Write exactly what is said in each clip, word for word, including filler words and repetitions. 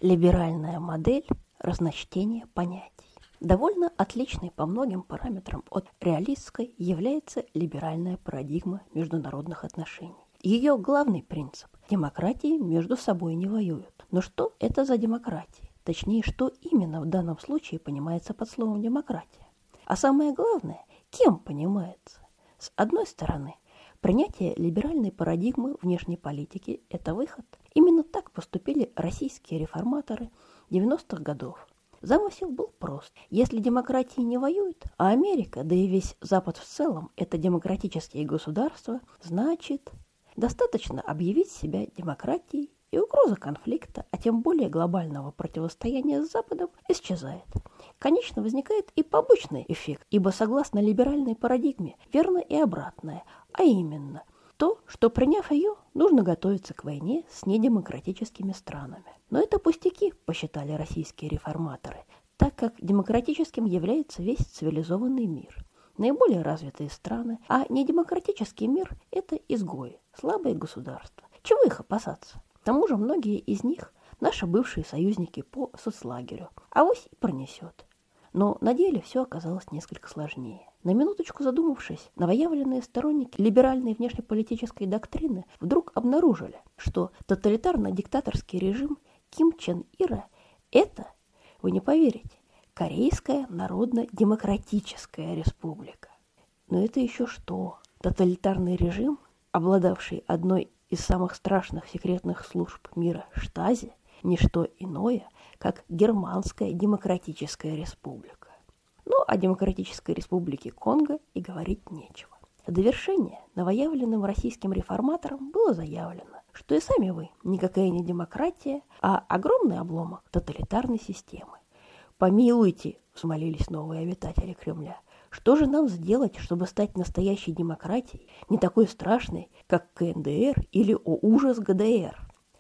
Либеральная модель разночтения понятий. Довольно отличной по многим параметрам от реалистской является либеральная парадигма международных отношений. Ее главный принцип – демократии между собой не воюют. Но что это за демократия? Точнее, что именно в данном случае понимается под словом демократия? А самое главное, кем понимается? С одной стороны, принятие либеральной парадигмы внешней политики – это выход. Именно так поступили российские реформаторы девяностых годов. Замысел был прост. Если демократии не воюют, а Америка, да и весь Запад в целом – это демократические государства, значит, достаточно объявить себя демократией, и угроза конфликта, а тем более глобального противостояния с Западом, исчезает. Конечно, возникает и побочный эффект, ибо согласно либеральной парадигме верно и обратное, а именно то, что, приняв ее, нужно готовиться к войне с недемократическими странами. Но это пустяки, посчитали российские реформаторы, так как демократическим является весь цивилизованный мир, наиболее развитые страны, а недемократический мир – это изгои, слабые государства. Чего их опасаться? К тому же многие из них – наши бывшие союзники по соцлагерю, авось и пронесет. Но на деле все оказалось несколько сложнее. На минуточку задумавшись, новоявленные сторонники либеральной внешнеполитической доктрины вдруг обнаружили, что тоталитарно-диктаторский режим Ким Чен Ира – это, вы не поверите, Корейская Народно-Демократическая Республика. Но это еще что? Тоталитарный режим, обладавший одной из самых страшных секретных служб мира Штази, не что иное, как Германская Демократическая Республика. Ну, о Демократической Республике Конго и говорить нечего. В довершение новоявленным российским реформаторам было заявлено, что и сами вы никакая не демократия, а огромный обломок тоталитарной системы. «Помилуйте», — взмолились новые обитатели Кремля, «что же нам сделать, чтобы стать настоящей демократией, не такой страшной, как КНДР или, о ужас, ГДР?»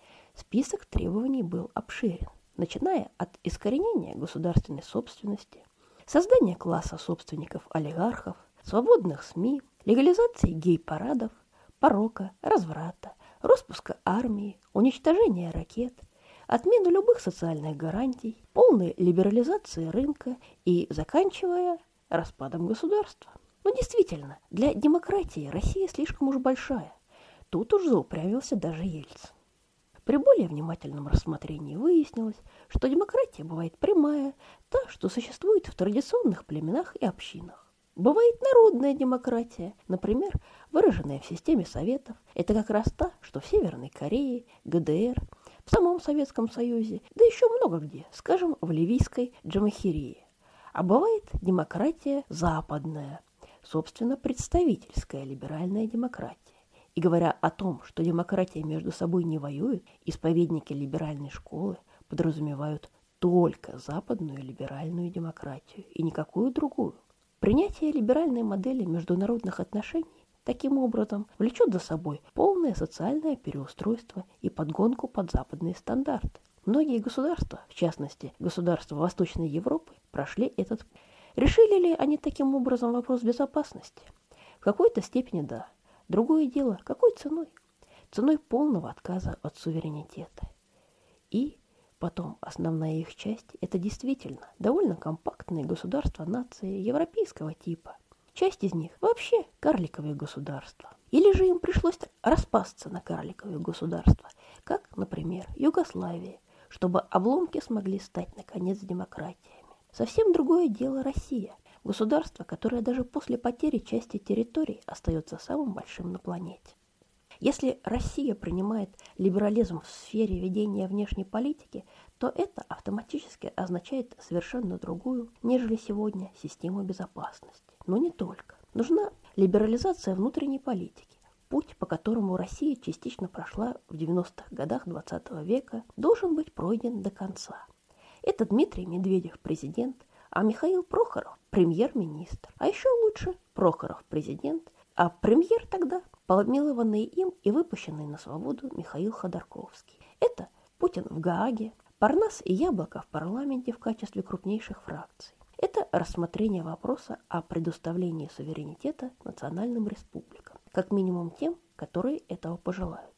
Список требований был обширен, начиная от искоренения государственной собственности, создания класса собственников-олигархов, свободных СМИ, легализации гей-парадов, порока, разврата, распуска армии, уничтожения ракет, отмену любых социальных гарантий, полной либерализации рынка и заканчивая распадом государства. Но действительно, для демократии Россия слишком уж большая. Тут уж заупрямился даже Ельцин. При более внимательном рассмотрении выяснилось, что демократия бывает прямая, та, что существует в традиционных племенах и общинах. Бывает народная демократия, например, выраженная в системе советов. Это как раз та, что в Северной Корее, ГДР, в самом Советском Союзе, да еще много где, скажем, в ливийской Джамахирии. А бывает демократия западная, собственно, представительская либеральная демократия. И говоря о том, что демократия между собой не воюет, исповедники либеральной школы подразумевают только западную либеральную демократию и никакую другую. Принятие либеральной модели международных отношений таким образом влечет за собой полное социальное переустройство и подгонку под западные стандарты. Многие государства, в частности государства Восточной Европы, прошли этот путь. Решили ли они таким образом вопрос безопасности? В какой-то степени да. Другое дело, какой ценой? Ценой полного отказа от суверенитета. И потом основная их часть – это действительно довольно компактные государства-нации европейского типа. Часть из них вообще карликовые государства. Или же им пришлось распасться на карликовые государства, как, например, Югославия, чтобы обломки смогли стать, наконец, демократиями. Совсем другое дело Россия. Государство, которое даже после потери части территорий остается самым большим на планете. Если Россия принимает либерализм в сфере ведения внешней политики, то это автоматически означает совершенно другую, нежели сегодня, систему безопасности. Но не только. Нужна либерализация внутренней политики. Путь, по которому Россия частично прошла в девяностых годах двадцатого века, должен быть пройден до конца. Это Дмитрий Медведев, президент, а Михаил Прохоров – премьер-министр. А еще лучше Прохоров – президент, а премьер тогда – помилованный им и выпущенный на свободу Михаил Ходорковский. Это Путин в Гааге, Парнас и Яблоко в парламенте в качестве крупнейших фракций. Это рассмотрение вопроса о предоставлении суверенитета национальным республикам, как минимум тем, которые этого пожелают. Это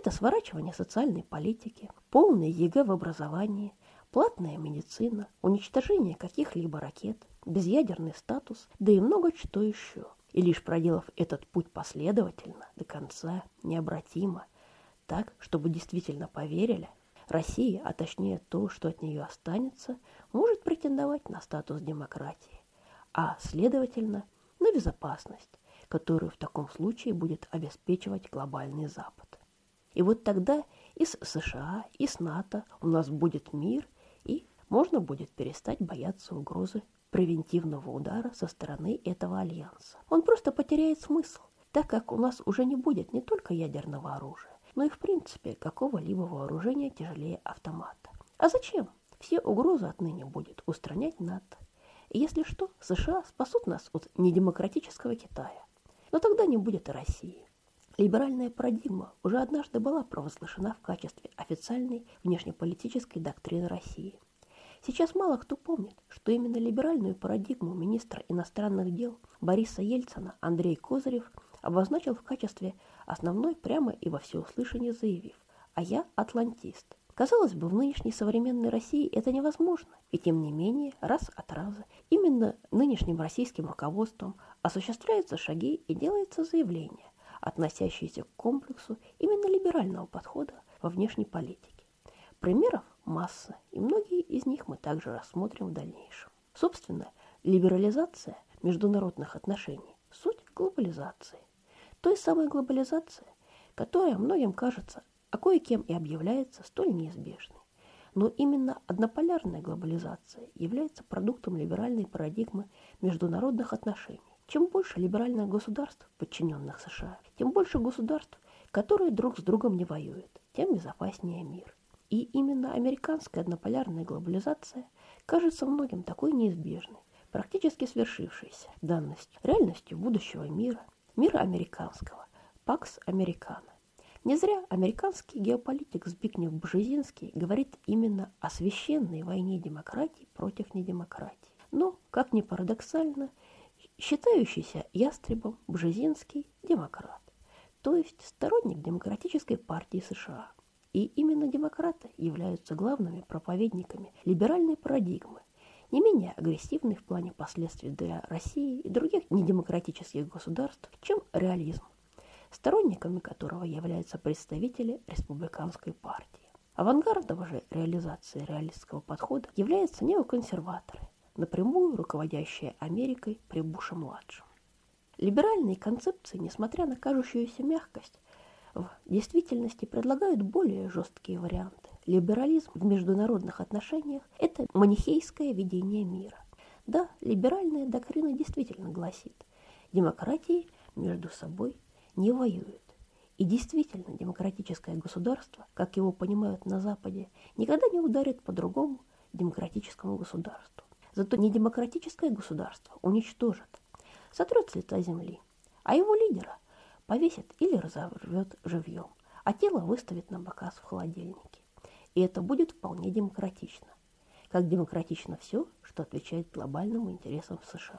Это сворачивание социальной политики, полное ЕГЭ в образовании, платная медицина, уничтожение каких-либо ракет, безъядерный статус, да и много что еще. И лишь проделав этот путь последовательно, до конца, необратимо, так, чтобы действительно поверили, Россия, а точнее то, что от нее останется, может претендовать на статус демократии, а, следовательно, на безопасность, которую в таком случае будет обеспечивать глобальный Запад. И вот тогда и с США, и с НАТО у нас будет мир, и можно будет перестать бояться угрозы превентивного удара со стороны этого альянса. Он просто потеряет смысл, так как у нас уже не будет не только ядерного оружия, но и в принципе какого-либо вооружения тяжелее автомата. А зачем? Все угрозы отныне будет устранять НАТО. И если что, США спасут нас от недемократического Китая. Но тогда не будет и России. Либеральная парадигма уже однажды была провозглашена в качестве официальной внешнеполитической доктрины России. Сейчас мало кто помнит, что именно либеральную парадигму министра иностранных дел Бориса Ельцина Андрей Козырев обозначил в качестве основной, прямо и во всеуслышание заявив: «А я атлантист». Казалось бы, в нынешней современной России это невозможно, и тем не менее, раз от раза, именно нынешним российским руководством осуществляются шаги и делается заявление, относящиеся к комплексу именно либерального подхода во внешней политике. Примеров масса, и многие из них мы также рассмотрим в дальнейшем. Собственно, либерализация международных отношений – суть глобализации. Той самой глобализации, которая многим кажется, а кое-кем и объявляется столь неизбежной. Но именно однополярная глобализация является продуктом либеральной парадигмы международных отношений. Чем больше либеральных государств, подчиненных США, тем больше государств, которые друг с другом не воюют, тем безопаснее мир. И именно американская однополярная глобализация кажется многим такой неизбежной, практически свершившейся данностью, реальностью будущего мира, мира американского, Пакс Американо. Не зря американский геополитик Збигнев Бжезинский говорит именно о священной войне демократии против недемократии. Но, как ни парадоксально, считающийся ястребом Бжезинский демократ, то есть сторонник демократической партии США. И именно демократы являются главными проповедниками либеральной парадигмы, не менее агрессивной в плане последствий для России и других недемократических государств, чем реализм, сторонниками которого являются представители республиканской партии. Авангардом же реализации реалистского подхода являются неоконсерваторы, напрямую руководящие Америкой при Буше-младшем. Либеральные концепции, несмотря на кажущуюся мягкость, в действительности предлагают более жесткие варианты. Либерализм в международных отношениях – это манихейское видение мира. Да, либеральная доктрина действительно гласит: демократии между собой не воюют. И действительно, демократическое государство, как его понимают на Западе, никогда не ударит по другому демократическому государству. Зато недемократическое государство уничтожит, сотрет с лица земли, а его лидера повесит или разорвет живьем, а тело выставит на показ в холодильнике. И это будет вполне демократично. Как демократично все, что отвечает глобальным интересам США.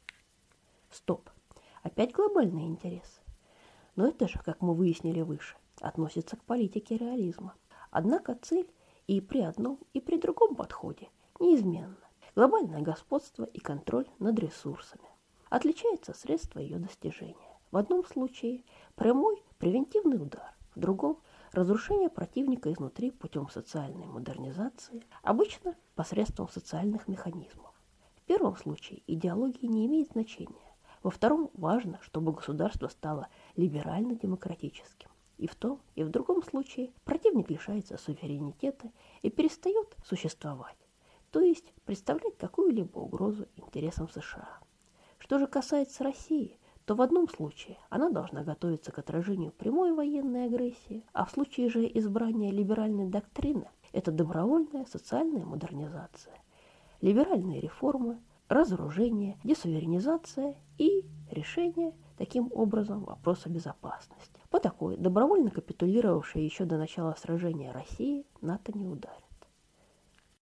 Стоп. Опять глобальные интересы. Но это же, как мы выяснили выше, относится к политике реализма. Однако цель и при одном, и при другом подходе неизменна. Глобальное господство и контроль над ресурсами. Отличается средство ее достижения. В одном случае прямой превентивный удар, в другом – разрушение противника изнутри путем социальной модернизации, обычно посредством социальных механизмов. В первом случае идеология не имеет значения, во втором важно, чтобы государство стало либерально-демократическим. И в том, и в другом случае противник лишается суверенитета и перестает существовать, то есть представлять какую-либо угрозу интересам США. Что же касается России, то в одном случае она должна готовиться к отражению прямой военной агрессии, а в случае же избрания либеральной доктрины это добровольная социальная модернизация, либеральные реформы, разоружение, десуверенизация и решение таким образом вопроса безопасности. По такой добровольно капитулировавшей еще до начала сражения России НАТО не ударит.